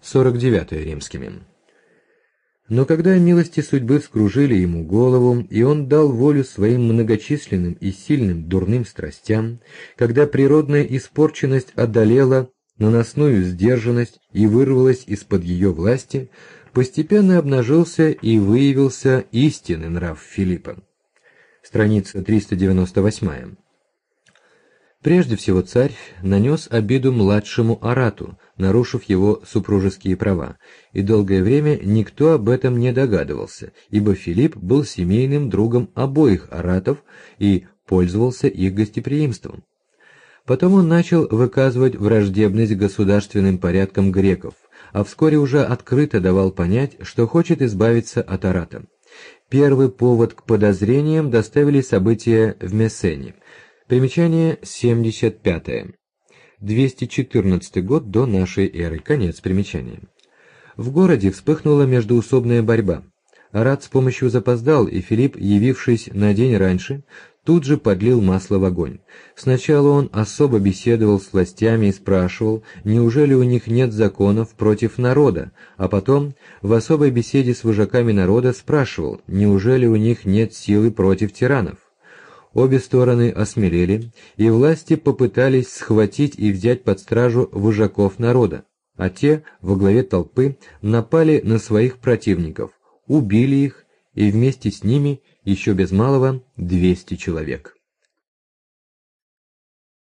49 римскими. Но когда милости судьбы вскружили ему голову, и он дал волю своим многочисленным и сильным дурным страстям, когда природная испорченность одолела наносную сдержанность и вырвалась из-под ее власти, постепенно обнажился и выявился истинный нрав Филиппа. Страница 398. Прежде всего царь нанес обиду младшему Арату, нарушив его супружеские права, и долгое время никто об этом не догадывался, ибо Филипп был семейным другом обоих Аратов и пользовался их гостеприимством. Потом он начал выказывать враждебность государственным порядкам греков, а вскоре уже открыто давал понять, что хочет избавиться от Арата. Первый повод к подозрениям доставили события в Мессене. Примечание 75. 214 год до нашей эры. Конец примечания. В городе вспыхнула междоусобная борьба. Арат с помощью запоздал, и Филипп, явившись на день раньше, тут же подлил масло в огонь. Сначала он особо беседовал с властями и спрашивал, неужели у них нет законов против народа, а потом в особой беседе с вожаками народа спрашивал, неужели у них нет силы против тиранов. Обе стороны осмелели, и власти попытались схватить и взять под стражу вожаков народа, а те, во главе толпы, напали на своих противников, убили их, и вместе с ними еще без малого 200 человек.